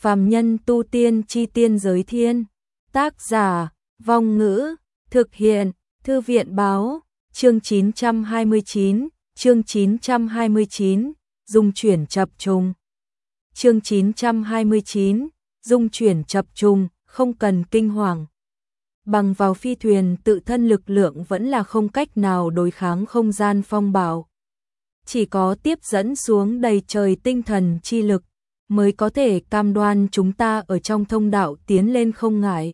Phàm nhân tu tiên chi tiên giới thiên. Tác giả, Vong Ngữ, thực hiện, Thư viện báo, chương 929, chương 929, dung chuyển chập trùng. Chương 929, dung chuyển chập trùng, không cần kinh hoàng. Bằng vào phi thuyền tự thân lực lượng vẫn là không cách nào đối kháng không gian phong bạo. Chỉ có tiếp dẫn xuống đầy trời tinh thần chi lực, mới có thể cam đoan chúng ta ở trong thông đạo tiến lên không ngại.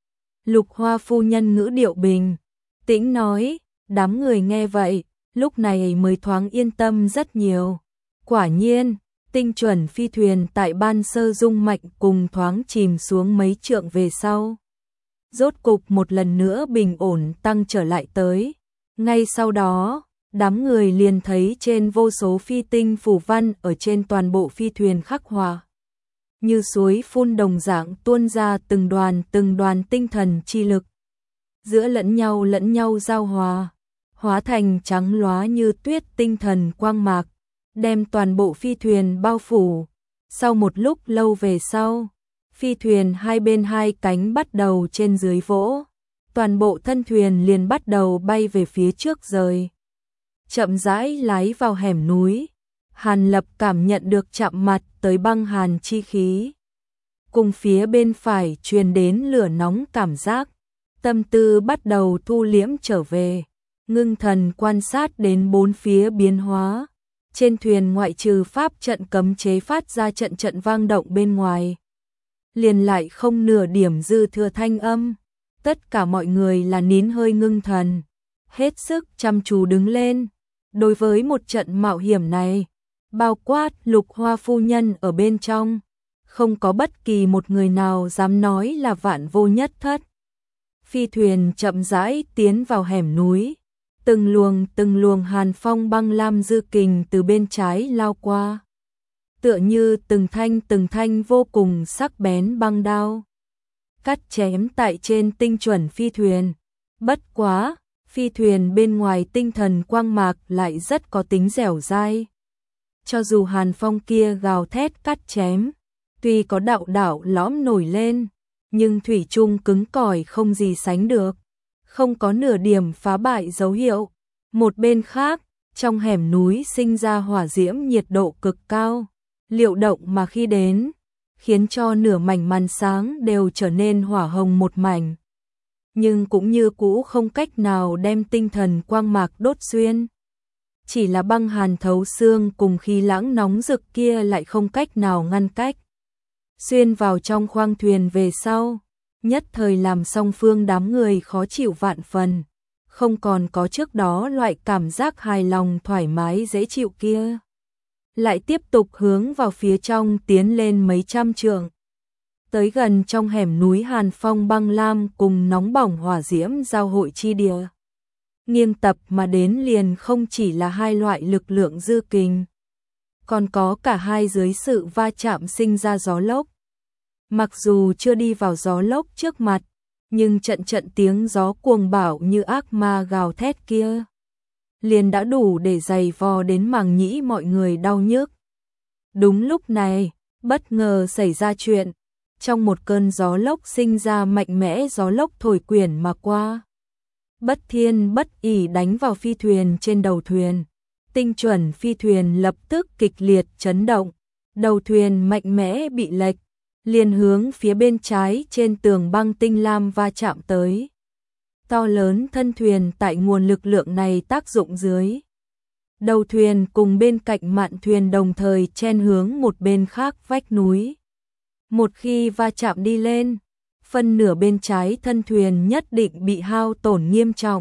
Lục Hoa phu nhân ngữ điệu bình tĩnh nói, đám người nghe vậy, lúc này mới thoáng yên tâm rất nhiều. Quả nhiên, tinh chuẩn phi thuyền tại ban sơ rung mạnh cùng thoáng chìm xuống mấy trượng về sau. Rốt cục một lần nữa bình ổn tăng trở lại tới. Ngay sau đó, đám người liền thấy trên vô số phi tinh phù văn ở trên toàn bộ phi thuyền khắc họa. Như suối phun đồng dạng tuôn ra từng đoàn tinh thần chi lực. Giữa lẫn nhau giao hòa, hóa thành trắng lóa như tuyết tinh thần quang mạc, đem toàn bộ phi thuyền bao phủ. Sau một lúc lâu về sau, phi thuyền hai bên hai cánh bắt đầu trên dưới vỗ, toàn bộ thân thuyền liền bắt đầu bay về phía trước rời. Chậm rãi lái vào hẻm núi, Hàn Lập cảm nhận được chạm mặt tới băng hàn chi khí. Cùng phía bên phải truyền đến lửa nóng cảm giác, tâm tư bắt đầu thu liễm trở về, ngưng thần quan sát đến bốn phía biến hóa. Trên thuyền ngoại trừ pháp trận cấm chế phát ra trận vang động bên ngoài, liền lại không nửa điểm dư thừa thanh âm. Tất cả mọi người là nín hơi ngưng thần, hết sức chăm chú đứng lên. Đối với một trận mạo hiểm này, bao quát Lục Hoa phu nhân ở bên trong, không có bất kỳ một người nào dám nói là vạn vô nhất thất. Phi thuyền chậm rãi tiến vào hẻm núi, từng luồng hàn phong băng lam dư kình từ bên trái lao qua, tựa như từng thanh vô cùng sắc bén băng đao, cắt chém tại trên tinh chuẩn phi thuyền. Bất quá, phi thuyền bên ngoài tinh thần quang mạc lại rất có tính dẻo dai. Cho dù hàn phong kia gào thét cắt chém, tuy có đạo lõm nổi lên, nhưng thủy chung cứng cỏi không gì sánh được, không có nửa điểm phá bại dấu hiệu. Một bên khác, trong hẻm núi sinh ra hỏa diễm nhiệt độ cực cao, liệu động mà khi đến, khiến cho nửa mảnh màn sáng đều trở nên hỏa hồng một mảnh. Nhưng cũng như cũ không cách nào đem tinh thần quang mạc đốt xuyên. Chỉ là băng hàn thấu xương cùng khí lãng nóng rực kia lại không cách nào ngăn cách. Xuyên vào trong khoang thuyền về sau, nhất thời làm song phương đám người khó chịu vạn phần, không còn có trước đó loại cảm giác hài lòng thoải mái dễ chịu kia. Lại tiếp tục hướng vào phía trong tiến lên mấy trăm trượng. Tới gần trong hẻm núi hàn phong băng lam cùng nóng bỏng hỏa diễm giao hội chi địa. Nghiêng tập mà đến liền không chỉ là hai loại lực lượng dư kình, còn có cả hai dưới sự va chạm sinh ra gió lốc. Mặc dù chưa đi vào gió lốc trước mặt, nhưng trận tiếng gió cuồng bạo như ác ma gào thét kia, liền đã đủ để giày vò đến màng nhĩ mọi người đau nhức. Đúng lúc này, bất ngờ xảy ra chuyện. Trong một cơn gió lốc sinh ra mạnh mẽ gió lốc thổi quyển mà qua. Bất thiên bất ỷ đánh vào phi thuyền trên đầu thuyền. Tinh chuẩn phi thuyền lập tức kịch liệt chấn động. Đầu thuyền mạnh mẽ bị lệch, liền hướng phía bên trái trên tường băng tinh lam va chạm tới. To lớn thân thuyền tại nguồn lực lượng này tác dụng dưới. Đầu thuyền cùng bên cạnh mạn thuyền đồng thời chen hướng một bên khác vách núi. Một khi va chạm đi lên, phân nửa bên trái thân thuyền nhất định bị hao tổn nghiêm trọng.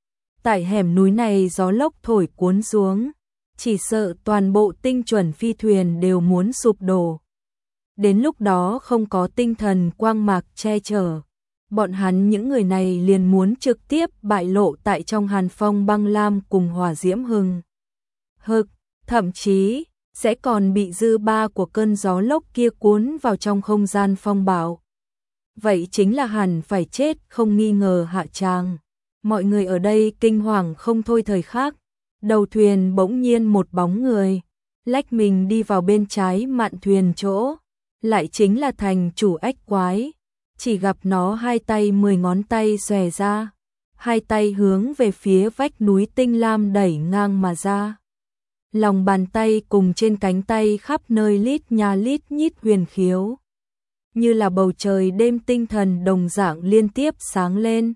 Tại hẻm núi này gió lốc thổi cuốn xuống, chỉ sợ toàn bộ tinh chuẩn phi thuyền đều muốn sụp đổ. Đến lúc đó không có tinh thần quang mạc che chở, bọn hắn những người này liền muốn trực tiếp bại lộ tại trong hàn phong băng lam cùng hỏa diễm hừng hực, thậm chí sẽ còn bị dư ba của cơn gió lốc kia cuốn vào trong không gian phong bạo. Vậy chính là hẳn phải chết không nghi ngờ hạ tràng. Mọi người ở đây kinh hoàng không thôi. Thời khắc, đầu thuyền bỗng nhiên một bóng người lách mình đi vào bên trái mạn thuyền chỗ, lại chính là thành chủ ếch quái. Chỉ gặp nó hai tay 10 ngón tay xòe ra, hai tay hướng về phía vách núi tinh lam đẩy ngang mà ra. Lòng bàn tay cùng trên cánh tay khắp nơi lít nha lít nhít huyền khiếu, như là bầu trời đêm tinh thần đồng dạng liên tiếp sáng lên.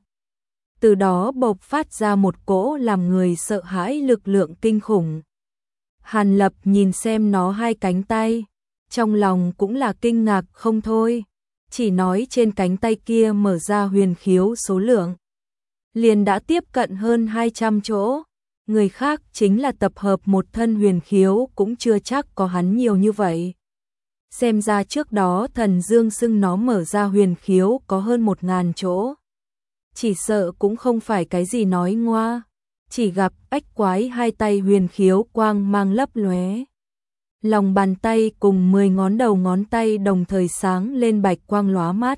Từ đó bộc phát ra một cỗ làm người sợ hãi lực lượng kinh khủng. Hàn Lập nhìn xem nó hai cánh tay, trong lòng cũng là kinh ngạc không thôi, chỉ nói trên cánh tay kia mở ra huyền khiếu số lượng liền đã tiếp cận hơn 200 chỗ, người khác chính là tập hợp một thân huyền khiếu cũng chưa chắc có hắn nhiều như vậy. Xem ra trước đó thần dương xưng nó mở ra huyền khiếu có hơn 1000 chỗ. Chỉ sợ cũng không phải cái gì nói ngoa, chỉ gặp ếch quái hai tay huyền khiếu quang mang lấp lóe. Lòng bàn tay cùng 10 ngón đầu ngón tay đồng thời sáng lên bạch quang lóa mắt,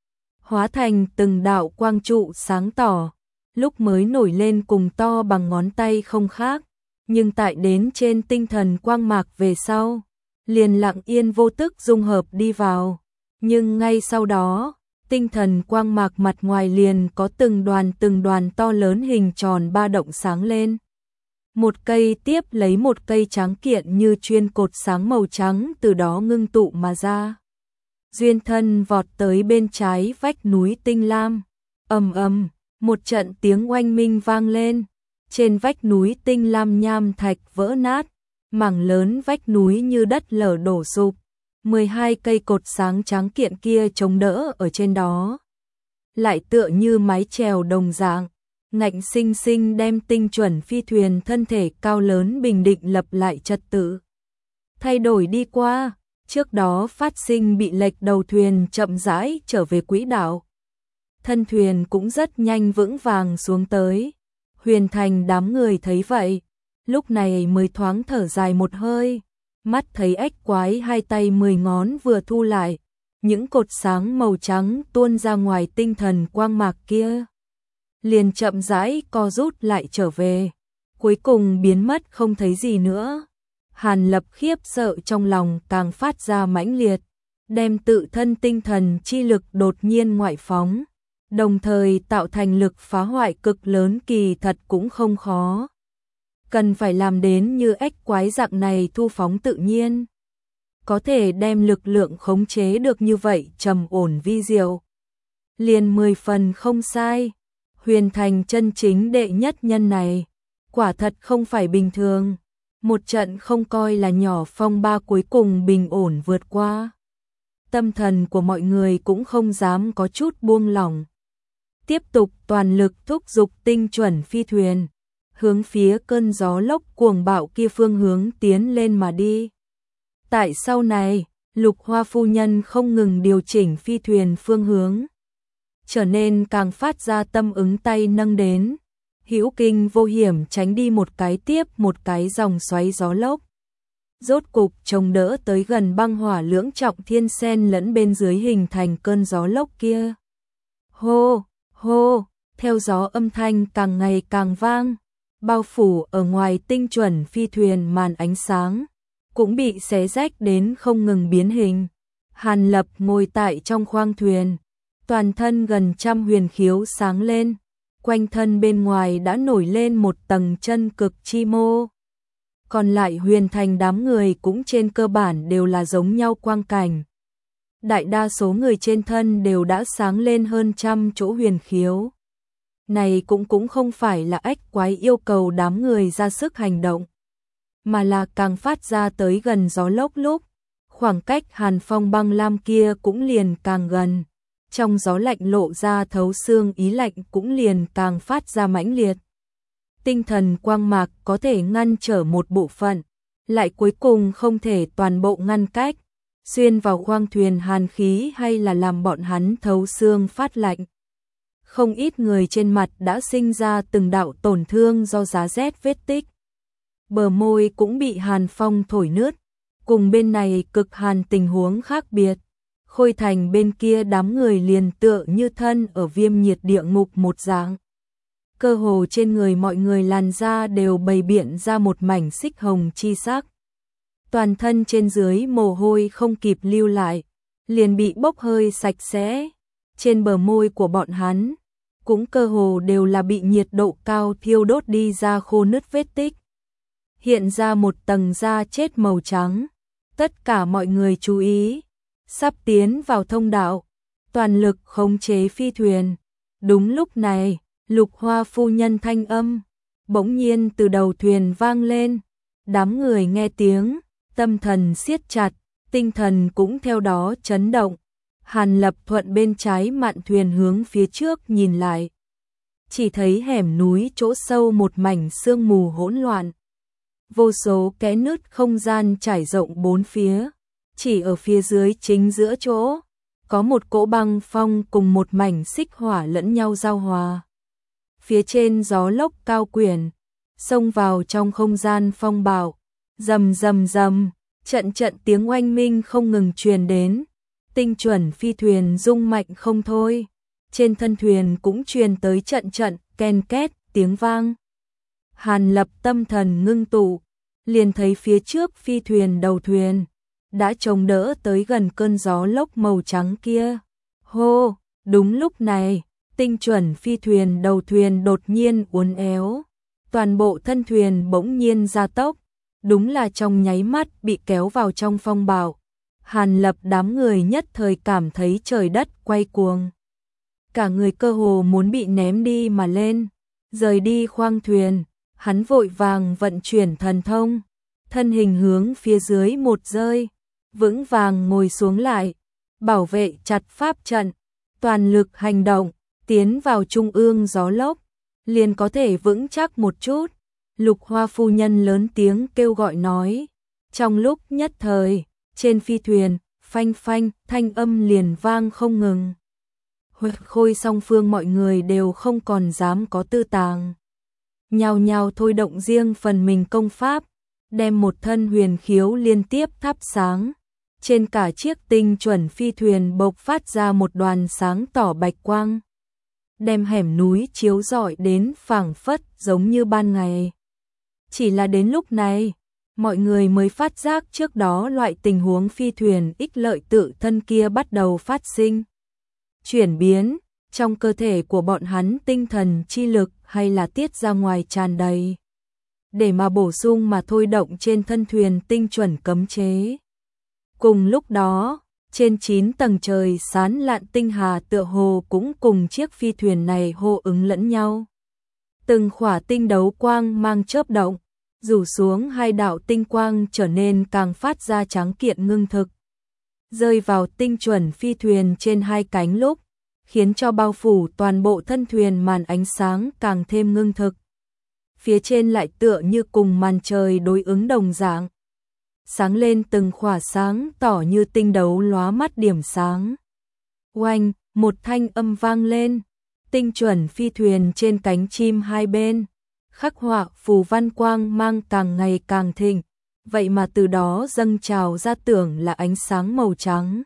hóa thành từng đạo quang trụ sáng tỏ, lúc mới nổi lên cùng to bằng ngón tay không khác, nhưng tại đến trên tinh thần quang mạc về sau, liền lặng yên vô tức dung hợp đi vào. Nhưng ngay sau đó, tinh thần quang mạc mặt ngoài liền có từng đoàn to lớn hình tròn ba động sáng lên. Một cây tiếp lấy một cây tráng kiện như chuyên cột sáng màu trắng từ đó ngưng tụ mà ra. Duyên thân vọt tới bên trái vách núi tinh lam, ầm ầm, một trận tiếng oanh minh vang lên. Trên vách núi tinh lam nham thạch vỡ nát, mảng lớn vách núi như đất lở đổ sụp. 12 cây cột sáng trắng kiện kia chống đỡ ở trên đó, lại tựa như mái chèo đồng dạng, ngạnh sinh sinh đem tinh chuẩn phi thuyền thân thể cao lớn bình định lập lại trật tự. Thay đổi đi qua, trước đó phát sinh bị lệch đầu thuyền chậm rãi trở về quỹ đạo. Thân thuyền cũng rất nhanh vững vàng xuống tới. Huyền Thành đám người thấy vậy, lúc này mới thoáng thở dài một hơi, mắt thấy ếch quái hai tay 10 ngón vừa thu lại, những cột sáng màu trắng tuôn ra ngoài tinh thần quang mạc kia, liền chậm rãi co rút lại trở về, cuối cùng biến mất không thấy gì nữa. Hàn Lập khiếp sợ trong lòng càng phát ra mãnh liệt, đem tự thân tinh thần chi lực đột nhiên ngoại phóng, đồng thời tạo thành lực phá hoại cực lớn kỳ thật cũng không khó. Cần phải làm đến như ếch quái dạng này thu phóng tự nhiên, có thể đem lực lượng khống chế được như vậy trầm ổn vi diệu, liền 10 phần không sai. Huyền Thành chân chính đệ nhất nhân này, quả thật không phải bình thường. Một trận không coi là nhỏ phong ba cuối cùng bình ổn vượt qua. Tâm thần của mọi người cũng không dám có chút buông lỏng. Tiếp tục toàn lực thúc giục tinh chuẩn phi thuyền, hướng phía cơn gió lốc cuồng bạo kia phương hướng tiến lên mà đi. Tại sau này, Lục Hoa phu nhân không ngừng điều chỉnh phi thuyền phương hướng, trở nên càng phát ra tâm ứng tay nâng đến, hữu kinh vô hiểm tránh đi một cái tiếp một cái dòng xoáy gió lốc. Rốt cục chống đỡ tới gần băng hỏa lưỡng trọng thiên sen lẫn bên dưới hình thành cơn gió lốc kia. Hô, hô, theo gió âm thanh càng ngày càng vang, bao phủ ở ngoài tinh chuẩn phi thuyền màn ánh sáng, cũng bị xé rách đến không ngừng biến hình. Hàn Lập ngồi tại trong khoang thuyền, toàn thân gần trăm huyền khiếu sáng lên, quanh thân bên ngoài đã nổi lên một tầng chân cực chi mô. Còn lại Huyền Thành đám người cũng trên cơ bản đều là giống nhau quang cảnh. Đại đa số người trên thân đều đã sáng lên hơn trăm chỗ huyền khiếu. Này cũng không phải là ếch quái yêu cầu đám người ra sức hành động, mà là càng phát ra tới gần gió lốc lúc, khoảng cách hàn phong băng lam kia cũng liền càng gần. Trong gió lạnh lộ ra thấu xương ý lạnh cũng liền càng phát ra mãnh liệt. Tinh thần quang mạc có thể ngăn trở một bộ phận, lại cuối cùng không thể toàn bộ ngăn cách, xuyên vào khoang thuyền hàn khí hay là làm bọn hắn thấu xương phát lạnh. Không ít người trên mặt đã sinh ra từng đạo tổn thương do giá rét vết tích. Bờ môi cũng bị hàn phong thổi nứt, cùng bên này cực hàn tình huống khác biệt. Khôi Thành bên kia đám người liền tựa như thân ở viêm nhiệt địa ngục một dạng. Cơ hồ trên người mọi người làn da đều bày biện ra một mảnh xích hồng chi sắc. Toàn thân trên dưới mồ hôi không kịp lưu lại, liền bị bốc hơi sạch sẽ. Trên bờ môi của bọn hắn cũng cơ hồ đều là bị nhiệt độ cao thiêu đốt đi ra khô nứt vết tích. Hiện ra một tầng da chết màu trắng. Tất cả mọi người chú ý, sắp tiến vào thông đạo, toàn lực khống chế phi thuyền. Đúng lúc này, Lục Hoa phu nhân thanh âm bỗng nhiên từ đầu thuyền vang lên. Đám người nghe tiếng, tâm thần siết chặt, tinh thần cũng theo đó chấn động. Hàn Lập thuận bên trái mạn thuyền hướng phía trước nhìn lại. Chỉ thấy hẻm núi chỗ sâu một mảnh sương mù hỗn loạn. Vô số kẽ nứt không gian trải rộng bốn phía. Chỉ ở phía dưới chính giữa chỗ, có một cỗ băng phong cùng một mảnh xích hỏa lẫn nhau giao hòa. Phía trên gió lốc cao quyển, xông vào trong không gian phong bạo. Rầm rầm rầm, trận trận tiếng oanh minh không ngừng truyền đến. Tinh chuẩn phi thuyền rung mạnh không thôi. Trên thân thuyền cũng truyền tới trận trận ken két tiếng vang. Hàn Lập tâm thần ngưng tụ, liền thấy phía trước phi thuyền đầu thuyền đã chống đỡ tới gần cơn gió lốc màu trắng kia. Hô, đúng lúc này, tinh chuẩn phi thuyền đầu thuyền đột nhiên uốn éo, toàn bộ thân thuyền bỗng nhiên gia tốc, đúng là trong nháy mắt bị kéo vào trong phong bạo. Hàn Lập đám người nhất thời cảm thấy trời đất quay cuồng. Cả người cơ hồ muốn bị ném đi mà lên, rời đi khoang thuyền, hắn vội vàng vận chuyển thần thông, thân hình hướng phía dưới một rơi, vững vàng ngồi xuống lại, bảo vệ chặt pháp trận, toàn lực hành động, tiến vào trung ương gió lốc, liền có thể vững chắc một chút. Lục Hoa phu nhân lớn tiếng kêu gọi nói. Trong lúc nhất thời, trên phi thuyền, phanh phanh, thanh âm liền vang không ngừng. Khôi song phương mọi người đều không còn dám có tư tàng. Nhào nhào thôi động riêng phần mình công pháp, đem một thân huyền khiếu liên tiếp thắp sáng. Trên cả chiếc tinh chuẩn phi thuyền bộc phát ra một đoàn sáng tỏ bạch quang, đem hẻm núi chiếu rọi đến phảng phất giống như ban ngày. Chỉ là đến lúc này, mọi người mới phát giác trước đó loại tình huống phi thuyền ích lợi tự thân kia bắt đầu phát sinh. Chuyển biến, trong cơ thể của bọn hắn tinh thần chi lực hay là tiết ra ngoài tràn đầy. Để mà bổ sung mà thôi động trên thân thuyền tinh chuẩn cấm chế. Cùng lúc đó, trên 9 tầng trời sán lạn tinh hà tựa hồ cũng cùng chiếc phi thuyền này hô ứng lẫn nhau. Từng khỏa tinh đấu quang mang chớp động, rủ xuống hai đạo tinh quang trở nên càng phát ra trắng kiện ngưng thực. Rơi vào tinh chuẩn phi thuyền trên hai cánh lúc, khiến cho bao phủ toàn bộ thân thuyền màn ánh sáng càng thêm ngưng thực. Phía trên lại tựa như cùng màn trời đối ứng đồng dạng. Sáng lên từng khỏa sáng tỏ như tinh đấu lóa mắt điểm sáng. Oanh, một thanh âm vang lên, tinh chuẩn phi thuyền trên cánh chim hai bên, khắc họa phù văn quang mang càng ngày càng thịnh, vậy mà từ đó dâng trào ra tưởng là ánh sáng màu trắng.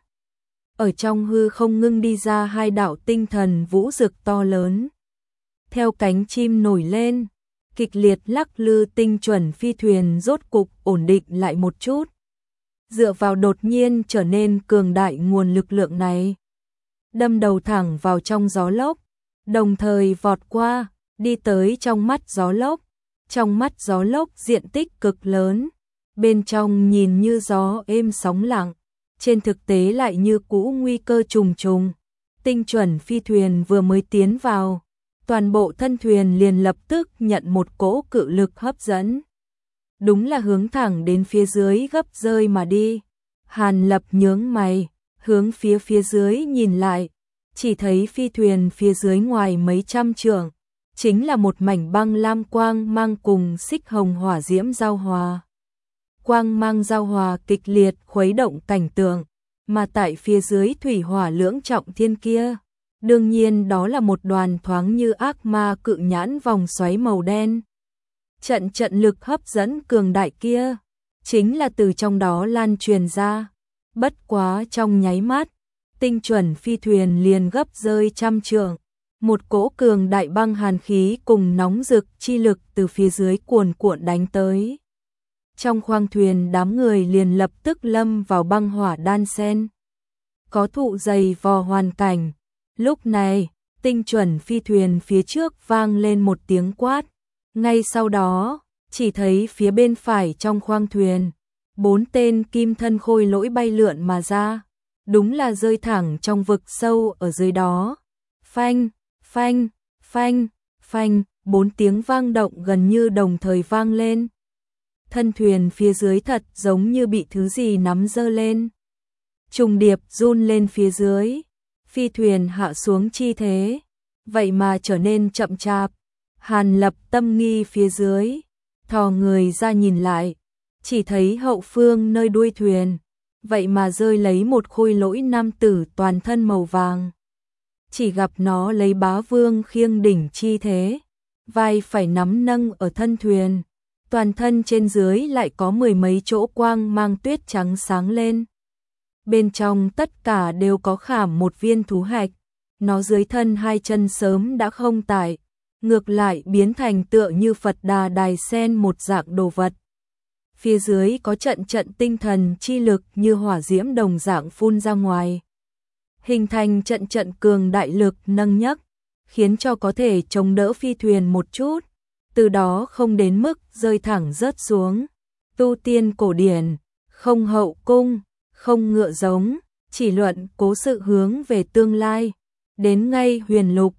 Ở trong hư không ngưng đi ra hai đạo tinh thần vũ rực to lớn. Theo cánh chim nổi lên, kịch liệt lắc lư tinh chuẩn phi thuyền rốt cục ổn định lại một chút. Dựa vào đột nhiên trở nên cường đại nguồn lực lượng này, đâm đầu thẳng vào trong gió lốc, đồng thời vọt qua, đi tới trong mắt gió lốc. Trong mắt gió lốc diện tích cực lớn, bên trong nhìn như gió êm sóng lặng, trên thực tế lại như cũ nguy cơ trùng trùng. Tinh chuẩn phi thuyền vừa mới tiến vào, toàn bộ thân thuyền liền lập tức nhận một cỗ cự lực hấp dẫn. Đúng là hướng thẳng đến phía dưới gấp rơi mà đi. Hàn Lập nhướng mày, hướng phía dưới nhìn lại, chỉ thấy phi thuyền phía dưới ngoài mấy trăm trượng, chính là một mảnh băng lam quang mang cùng xích hồng hỏa diễm giao hòa. Quang mang giao hòa kịch liệt khuấy động cảnh tượng, mà tại phía dưới thủy hỏa lưỡng trọng thiên kia, đương nhiên đó là một đoàn thoáng như ác ma cự nhãn vòng xoáy màu đen. Trận lực hấp dẫn cường đại kia, chính là từ trong đó lan truyền ra. Bất quá trong nháy mắt, tinh chuẩn phi thuyền liền gấp rơi trăm trượng. Một cỗ cường đại băng hàn khí cùng nóng rực chi lực từ phía dưới cuồn cuộn đánh tới. Trong khoang thuyền đám người liền lập tức lâm vào băng hỏa đan xen. có thụ dày vò hoàn cảnh. Lúc này, tinh chuẩn phi thuyền phía trước vang lên một tiếng quát. Ngay sau đó, chỉ thấy phía bên phải trong khoang thuyền, 4 tên kim thân khôi lỗi bay lượn mà ra. Đúng là rơi thẳng trong vực sâu ở dưới đó. Phanh, phanh, phanh, phanh, 4 tiếng vang động gần như đồng thời vang lên. Thân thuyền phía dưới thật giống như bị thứ gì nắm giơ lên. Trùng điệp run lên phía dưới. Phi thuyền hạ xuống chi thế, vậy mà trở nên chậm chạp. Hàn Lập tâm nghi phía dưới, thò người ra nhìn lại, chỉ thấy hậu phương nơi đuôi thuyền, vậy mà rơi lấy một khôi lỗi nam tử toàn thân màu vàng. Chỉ gặp nó lấy bá vương khiêng đỉnh chi thế, vai phải nắm nâng ở thân thuyền, toàn thân trên dưới lại có 10 mấy chỗ quang mang tuyết trắng sáng lên. Bên trong tất cả đều có khảm một viên thú hạch, nó dưới thân 2 chân sớm đã không tại, ngược lại biến thành tựa như Phật Đà đài sen một dạng đồ vật. Phía dưới có trận trận tinh thần chi lực như hỏa diễm đồng dạng phun ra ngoài, hình thành trận trận cường đại lực nâng nhấc, khiến cho có thể chống đỡ phi thuyền một chút, từ đó không đến mức rơi thẳng rớt xuống. Tu tiên cổ điển, không hậu cung, không ngựa giống, chỉ luận cố sự hướng về tương lai. Đến ngay huyền lục,